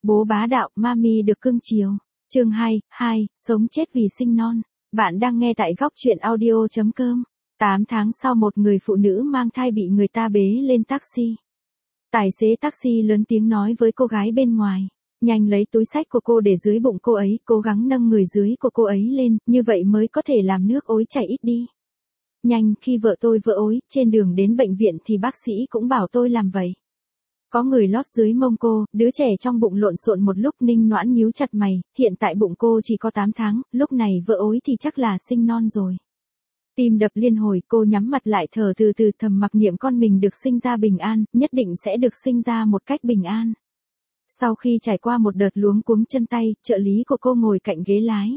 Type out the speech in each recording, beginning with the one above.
Bố bá đạo, mami được cưng chiều. Chương 2, sống chết vì sinh non. Bạn đang nghe tại góc truyện audio.com. 8 tháng sau một người phụ nữ mang thai bị người ta bế lên taxi. Tài xế taxi lớn tiếng nói với cô gái bên ngoài. Nhanh lấy túi xách của cô để dưới bụng cô ấy, cố gắng nâng người dưới của cô ấy lên, như vậy mới có thể làm nước ối chảy ít đi. Nhanh, khi vợ tôi vỡ ối, trên đường đến bệnh viện thì bác sĩ cũng bảo tôi làm vậy. Có người lót dưới mông cô, đứa trẻ trong bụng lộn xộn một lúc. Ninh Noãn nhíu chặt mày, hiện tại bụng cô chỉ có 8 tháng, lúc này vỡ ối thì chắc là sinh non rồi. Tim đập liên hồi, cô nhắm mặt lại thở từ từ, thầm mặc niệm con mình được sinh ra bình an, nhất định sẽ được sinh ra một cách bình an. Sau khi trải qua một đợt luống cuống chân tay, trợ lý của cô ngồi cạnh ghế lái.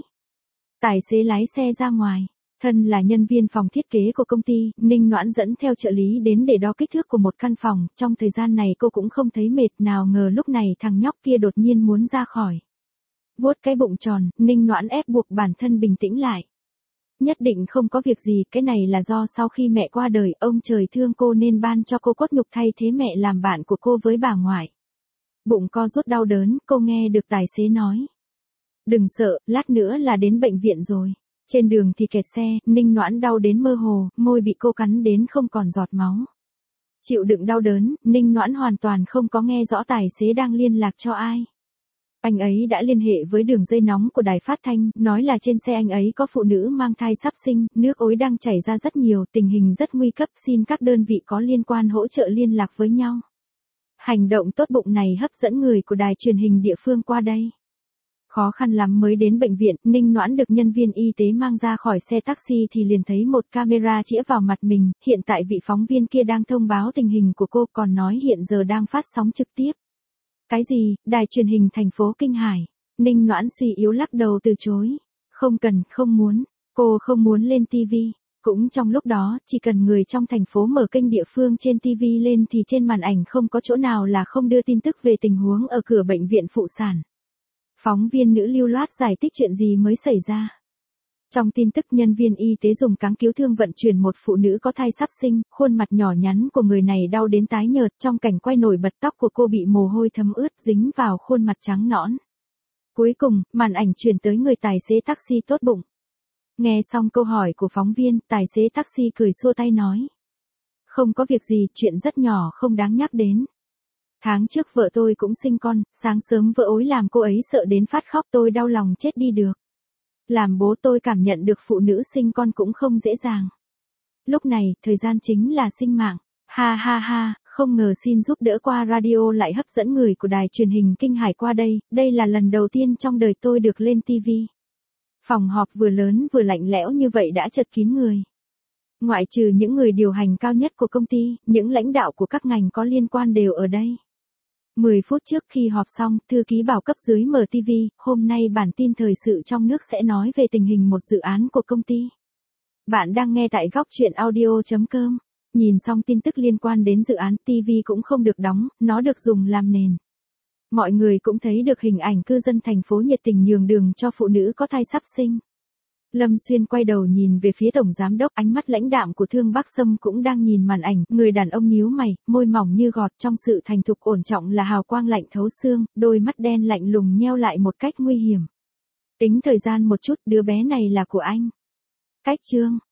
Tài xế lái xe ra ngoài. Thân là nhân viên phòng thiết kế của công ty, Ninh Noãn dẫn theo trợ lý đến để đo kích thước của một căn phòng. Trong thời gian này cô cũng không thấy mệt, nào ngờ lúc này thằng nhóc kia đột nhiên muốn ra khỏi. Vuốt cái bụng tròn, Ninh Noãn ép buộc bản thân bình tĩnh lại. Nhất định không có việc gì, cái này là do sau khi mẹ qua đời, ông trời thương cô nên ban cho cô cốt nhục thay thế mẹ làm bạn của cô với bà ngoại. Bụng co rút đau đớn, cô nghe được tài xế nói. Đừng sợ, lát nữa là đến bệnh viện rồi. Trên đường thì kẹt xe, Ninh Noãn đau đến mơ hồ, môi bị cô cắn đến không còn giọt máu. Chịu đựng đau đớn, Ninh Noãn hoàn toàn không có nghe rõ tài xế đang liên lạc cho ai. Anh ấy đã liên hệ với đường dây nóng của đài phát thanh, nói là trên xe anh ấy có phụ nữ mang thai sắp sinh, nước ối đang chảy ra rất nhiều, tình hình rất nguy cấp, xin các đơn vị có liên quan hỗ trợ liên lạc với nhau. Hành động tốt bụng này hấp dẫn người của đài truyền hình địa phương qua đây. Khó khăn lắm mới đến bệnh viện, Ninh Noãn được nhân viên y tế mang ra khỏi xe taxi thì liền thấy một camera chĩa vào mặt mình. Hiện tại vị phóng viên kia đang thông báo tình hình của cô, còn nói hiện giờ đang phát sóng trực tiếp. Cái gì, đài truyền hình thành phố Kinh Hải? Ninh Noãn suy yếu lắc đầu từ chối. Không cần, không muốn. Cô không muốn lên TV. Cũng trong lúc đó, chỉ cần người trong thành phố mở kênh địa phương trên TV lên thì trên màn ảnh không có chỗ nào là không đưa tin tức về tình huống ở cửa bệnh viện phụ sản. Phóng viên nữ lưu loát giải thích chuyện gì mới xảy ra. Trong tin tức, nhân viên y tế dùng cáng cứu thương vận chuyển một phụ nữ có thai sắp sinh, khuôn mặt nhỏ nhắn của người này đau đến tái nhợt, trong cảnh quay nổi bật tóc của cô bị mồ hôi thấm ướt dính vào khuôn mặt trắng nõn. Cuối cùng, màn ảnh chuyển tới người tài xế taxi tốt bụng. Nghe xong câu hỏi của phóng viên, tài xế taxi cười xua tay nói. Không có việc gì, chuyện rất nhỏ không đáng nhắc đến. Tháng trước vợ tôi cũng sinh con, sáng sớm vỡ ối làm cô ấy sợ đến phát khóc, tôi đau lòng chết đi được. Làm bố tôi cảm nhận được phụ nữ sinh con cũng không dễ dàng. Lúc này, thời gian chính là sinh mạng. Ha ha ha, không ngờ xin giúp đỡ qua radio lại hấp dẫn người của đài truyền hình Kinh Hải qua đây là lần đầu tiên trong đời tôi được lên TV. Phòng họp vừa lớn vừa lạnh lẽo như vậy đã chật kín người. Ngoại trừ những người điều hành cao nhất của công ty, những lãnh đạo của các ngành có liên quan đều ở đây. 10 phút trước khi họp xong, thư ký bảo cấp dưới mở TV, hôm nay bản tin thời sự trong nước sẽ nói về tình hình một dự án của công ty. Bạn đang nghe tại góc truyện audio.com. Nhìn xong tin tức liên quan đến dự án, TV cũng không được đóng, nó được dùng làm nền. Mọi người cũng thấy được hình ảnh cư dân thành phố nhiệt tình nhường đường cho phụ nữ có thai sắp sinh. Lâm Xuyên quay đầu nhìn về phía tổng giám đốc, ánh mắt lãnh đạm của Thương Bắc Sâm cũng đang nhìn màn ảnh, người đàn ông nhíu mày, môi mỏng như gọt, trong sự thành thục ổn trọng là hào quang lạnh thấu xương, đôi mắt đen lạnh lùng nheo lại một cách nguy hiểm. Tính thời gian một chút, đứa bé này là của anh. Cách chương